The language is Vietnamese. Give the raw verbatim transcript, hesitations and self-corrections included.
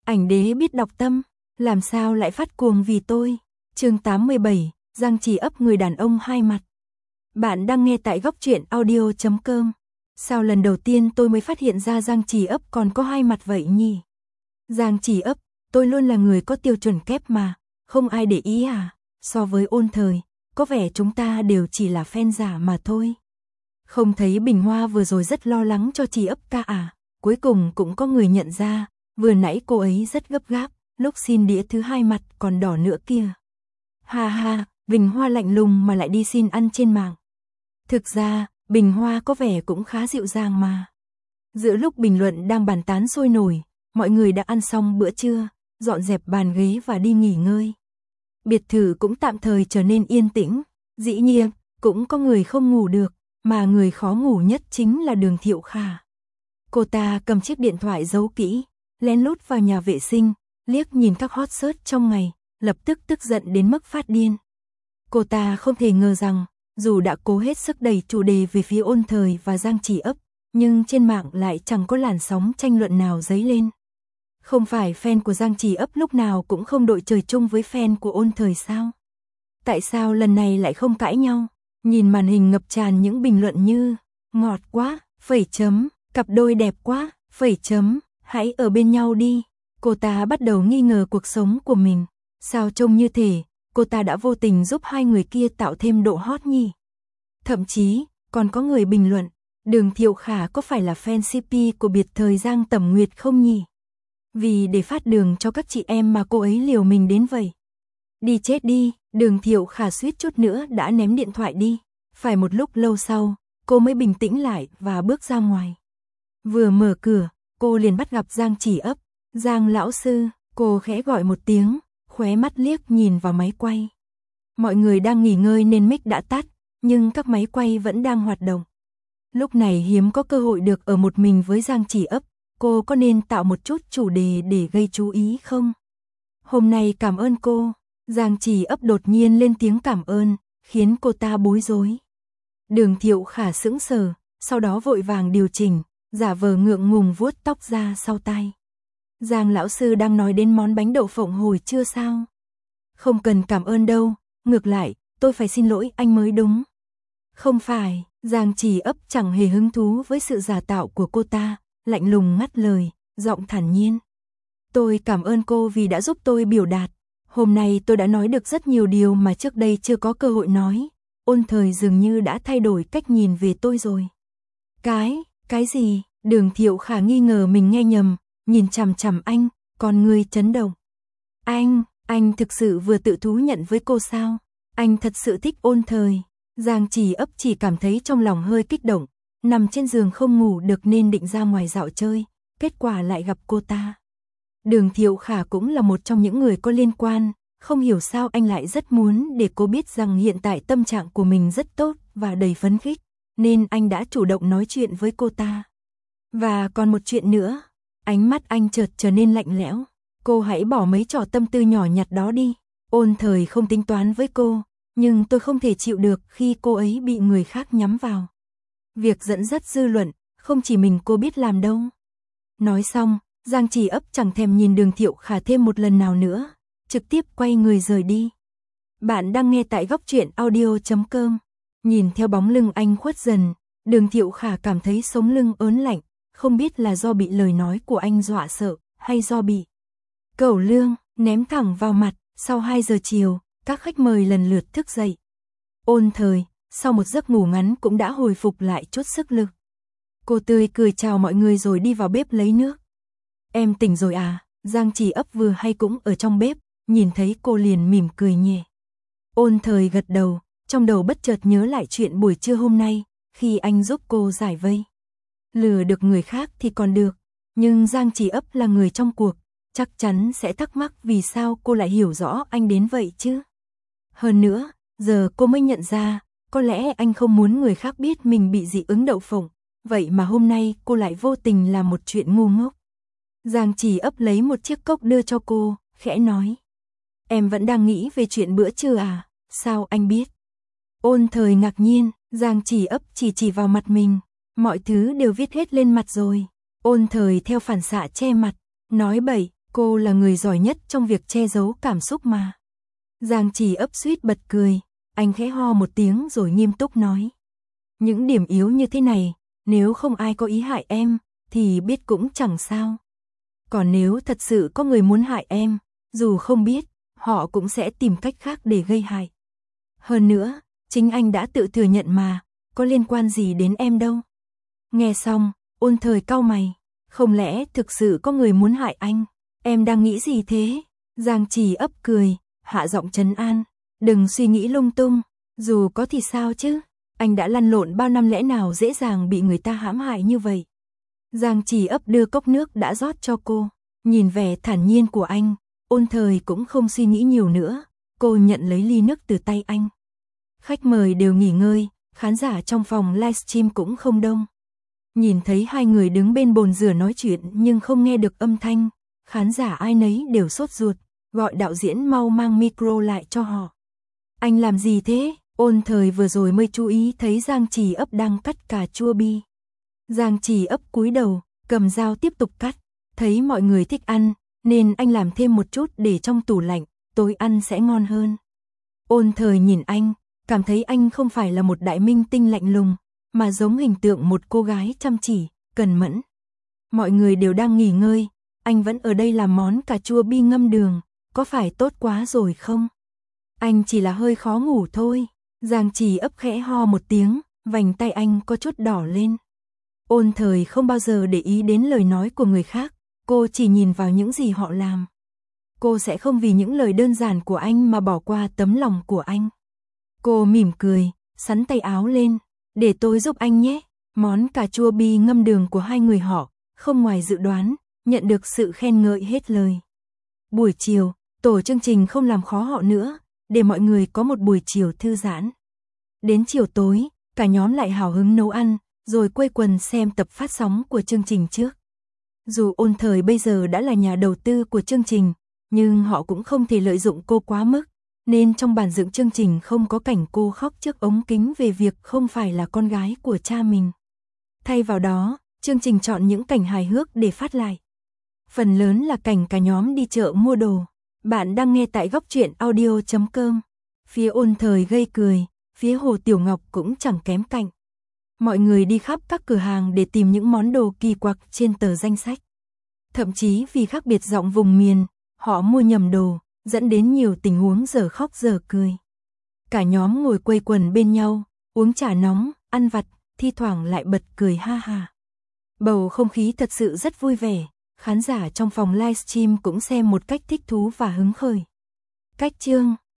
Ảnh đế biết đọc tâm, làm sao lại phát cuồng vì tôi. Chương tám mươi bảy, Giang Chỉ Ấp người đàn ông hai mặt. Bạn đang nghe tại góc truyện audio chấm com. Sao lần đầu tiên tôi mới phát hiện ra Giang Chỉ Ấp còn có hai mặt vậy nhỉ? Giang Chỉ Ấp, tôi luôn là người có tiêu chuẩn kép mà, không ai để ý à? So với Ôn Thời, có vẻ chúng ta đều chỉ là fan giả mà thôi. Không thấy Bình Hoa vừa rồi rất lo lắng cho Chỉ Ấp ca à? Cuối cùng cũng có người nhận ra, vừa nãy cô ấy rất gấp gáp, lúc xin đĩa thứ hai mặt còn đỏ nữa kia. Ha ha, Bình Hoa lạnh lùng mà lại đi xin ăn trên mạng. Thực ra, Bình Hoa có vẻ cũng khá dịu dàng mà. Giữa lúc bình luận đang bàn tán sôi nổi, mọi người đã ăn xong bữa trưa, dọn dẹp bàn ghế và đi nghỉ ngơi. Biệt thự cũng tạm thời trở nên yên tĩnh, dĩ nhiên, cũng có người không ngủ được, mà người khó ngủ nhất chính là Đường Thiệu Khả. Cô ta cầm chiếc điện thoại giấu kỹ, lén lút vào nhà vệ sinh, liếc nhìn các hot search trong ngày, lập tức tức giận đến mức phát điên. Cô ta không thể ngờ rằng, dù đã cố hết sức đẩy chủ đề về phía Ôn Thời và Giang Chỉ Ấp, nhưng trên mạng lại chẳng có làn sóng tranh luận nào dấy lên. Không phải fan của Giang Chỉ Ấp lúc nào cũng không đội trời chung với fan của Ôn Thời sao? Tại sao lần này lại không cãi nhau? Nhìn màn hình ngập tràn những bình luận như ngọt quá, phẩy chấm, cặp đôi đẹp quá, phẩy chấm, hãy ở bên nhau đi. Cô ta bắt đầu nghi ngờ cuộc sống của mình. Sao trông như thể, cô ta đã vô tình giúp hai người kia tạo thêm độ hot nhỉ? Thậm chí, còn có người bình luận, Đường Thiệu Khả có phải là fan xê pê của biệt thời Giang Tẩm Nguyệt không nhỉ? Vì để phát đường cho các chị em mà cô ấy liều mình đến vậy. Đi chết đi, Đường Thiệu Khả suýt chút nữa đã ném điện thoại đi. Phải một lúc lâu sau, cô mới bình tĩnh lại và bước ra ngoài. Vừa mở cửa, cô liền bắt gặp Giang Chỉ Ấp. Giang lão sư, cô khẽ gọi một tiếng, khóe mắt liếc nhìn vào máy quay. Mọi người đang nghỉ ngơi nên mic đã tắt, nhưng các máy quay vẫn đang hoạt động. Lúc này hiếm có cơ hội được ở một mình với Giang Chỉ Ấp, cô có nên tạo một chút chủ đề để gây chú ý không? Hôm nay cảm ơn cô. Giang Chỉ Ấp đột nhiên lên tiếng cảm ơn, khiến cô ta bối rối. Đường Thiệu Khả sững sờ, sau đó vội vàng điều chỉnh, giả vờ ngượng ngùng vuốt tóc ra sau tai. Giang lão sư đang nói đến món bánh đậu phộng hồi trưa sao? Không cần cảm ơn đâu, ngược lại, tôi phải xin lỗi anh mới đúng. Không phải, Giang Chỉ Ấp chẳng hề hứng thú với sự giả tạo của cô ta, lạnh lùng ngắt lời, giọng thản nhiên. Tôi cảm ơn cô vì đã giúp tôi biểu đạt. Hôm nay tôi đã nói được rất nhiều điều mà trước đây chưa có cơ hội nói. Ôn Thời dường như đã thay đổi cách nhìn về tôi rồi. Cái, cái gì? Đường Thiệu Khả nghi ngờ mình nghe nhầm, nhìn chằm chằm anh, con người chấn động. Anh, anh thực sự vừa tự thú nhận với cô sao? Anh thật sự thích Ôn Thời. Giang Chỉ Ấp chỉ cảm thấy trong lòng hơi kích động, nằm trên giường không ngủ được nên định ra ngoài dạo chơi, kết quả lại gặp cô ta. Đường Thiệu Khả cũng là một trong những người có liên quan, không hiểu sao anh lại rất muốn để cô biết rằng hiện tại tâm trạng của mình rất tốt và đầy phấn khích, nên anh đã chủ động nói chuyện với cô ta. Và còn một chuyện nữa, ánh mắt anh chợt trở nên lạnh lẽo. Cô hãy bỏ mấy trò tâm tư nhỏ nhặt đó đi. Ôn Thời không tính toán với cô, nhưng tôi không thể chịu được khi cô ấy bị người khác nhắm vào. Việc dẫn dắt dư luận, không chỉ mình cô biết làm đâu. Nói xong, Giang Chỉ Ấp chẳng thèm nhìn Đường Thiệu Khả thêm một lần nào nữa, trực tiếp quay người rời đi. Bạn đang nghe tại góc truyện audio chấm com. Nhìn theo bóng lưng anh khuất dần, Đường Thiệu Khả cảm thấy sống lưng ớn lạnh, không biết là do bị lời nói của anh dọa sợ, hay do bị cẩu lương ném thẳng vào mặt. Sau hai giờ chiều, các khách mời lần lượt thức dậy. Ôn Thời, sau một giấc ngủ ngắn cũng đã hồi phục lại chút sức lực. Cô tươi cười chào mọi người rồi đi vào bếp lấy nước. Em tỉnh rồi à? Giang Chỉ Ấp vừa hay cũng ở trong bếp, nhìn thấy cô liền mỉm cười nhẹ. Ôn Thời gật đầu, trong đầu bất chợt nhớ lại chuyện buổi trưa hôm nay, khi anh giúp cô giải vây. Lừa được người khác thì còn được, nhưng Giang Chỉ Ấp là người trong cuộc, chắc chắn sẽ thắc mắc vì sao cô lại hiểu rõ anh đến vậy chứ. Hơn nữa, giờ cô mới nhận ra, có lẽ anh không muốn người khác biết mình bị dị ứng đậu phộng, vậy mà hôm nay cô lại vô tình làm một chuyện ngu ngốc. Giang Chỉ Ấp lấy một chiếc cốc đưa cho cô, khẽ nói. Em vẫn đang nghĩ về chuyện bữa trưa à, sao anh biết? Ôn Thời ngạc nhiên, Giang Chỉ Ấp chỉ chỉ vào mặt mình, mọi thứ đều viết hết lên mặt rồi. Ôn Thời theo phản xạ che mặt, nói bậy, Cô là người giỏi nhất trong việc che giấu cảm xúc mà. Giang Chỉ ấp suýt bật cười, anh khẽ ho một tiếng rồi nghiêm túc nói. Những điểm yếu như thế này, nếu không ai có ý hại em, thì biết cũng chẳng sao. Còn nếu thật sự có người muốn hại em, dù không biết, họ cũng sẽ tìm cách khác để gây hại. Hơn nữa, chính anh đã tự thừa nhận mà, có liên quan gì đến em đâu. Nghe xong, Ôn Thời cau mày, không lẽ thực sự có người muốn hại anh? Em đang nghĩ gì thế? Giang Chỉ ấp cười, hạ giọng trấn an, đừng suy nghĩ lung tung, dù có thì sao chứ, anh đã lăn lộn bao năm lẽ nào dễ dàng bị người ta hãm hại như vậy. Giang Chỉ ấp đưa cốc nước đã rót cho cô, nhìn vẻ thản nhiên của anh, Ôn Thời cũng không suy nghĩ nhiều nữa, cô nhận lấy ly nước từ tay anh. Khách mời đều nghỉ ngơi, khán giả trong phòng livestream cũng không đông. Nhìn thấy hai người đứng bên bồn rửa nói chuyện nhưng không nghe được âm thanh, khán giả ai nấy đều sốt ruột, gọi đạo diễn mau mang micro lại cho họ. Anh làm gì thế? Ôn Thời vừa rồi mới chú ý thấy Giang Chỉ ấp đang cắt cà chua bi. Giang Chỉ ấp cúi đầu, cầm dao tiếp tục cắt, thấy mọi người thích ăn, nên anh làm thêm một chút để trong tủ lạnh, tối ăn sẽ ngon hơn. Ôn Thời nhìn anh, cảm thấy anh không phải là một đại minh tinh lạnh lùng, mà giống hình tượng một cô gái chăm chỉ, cần mẫn. Mọi người đều đang nghỉ ngơi, anh vẫn ở đây làm món cà chua bi ngâm đường, có phải tốt quá rồi không? Anh chỉ là hơi khó ngủ thôi. Giang Chỉ ấp khẽ ho một tiếng, vành tay anh có chút đỏ lên. Ôn Thời không bao giờ để ý đến lời nói của người khác, cô chỉ nhìn vào những gì họ làm. Cô sẽ không vì những lời đơn giản của anh mà bỏ qua tấm lòng của anh. Cô mỉm cười, xắn tay áo lên, để tôi giúp anh nhé. Món cà chua bi ngâm đường của hai người họ, không ngoài dự đoán, nhận được sự khen ngợi hết lời. Buổi chiều, tổ chương trình không làm khó họ nữa, để mọi người có một buổi chiều thư giãn. Đến chiều tối, cả nhóm lại hào hứng nấu ăn, rồi quây quần xem tập phát sóng của chương trình trước. Dù Ôn Thời bây giờ đã là nhà đầu tư của chương trình, nhưng họ cũng không thể lợi dụng cô quá mức, nên trong bản dựng chương trình không có cảnh cô khóc trước ống kính về việc không phải là con gái của cha mình. Thay vào đó, chương trình chọn những cảnh hài hước để phát lại. Phần lớn là cảnh cả nhóm đi chợ mua đồ. Bạn đang nghe tại góc truyện audio chấm com. Phía Ôn Thời gây cười, phía Hồ Tiểu Ngọc cũng chẳng kém cạnh. Mọi người đi khắp các cửa hàng để tìm những món đồ kỳ quặc trên tờ danh sách. Thậm chí vì khác biệt giọng vùng miền, họ mua nhầm đồ, dẫn đến nhiều tình huống dở khóc dở cười. Cả nhóm ngồi quây quần bên nhau, uống trà nóng, ăn vặt, thi thoảng lại bật cười ha ha. Bầu không khí thật sự rất vui vẻ, khán giả trong phòng livestream cũng xem một cách thích thú và hứng khởi. Cách chương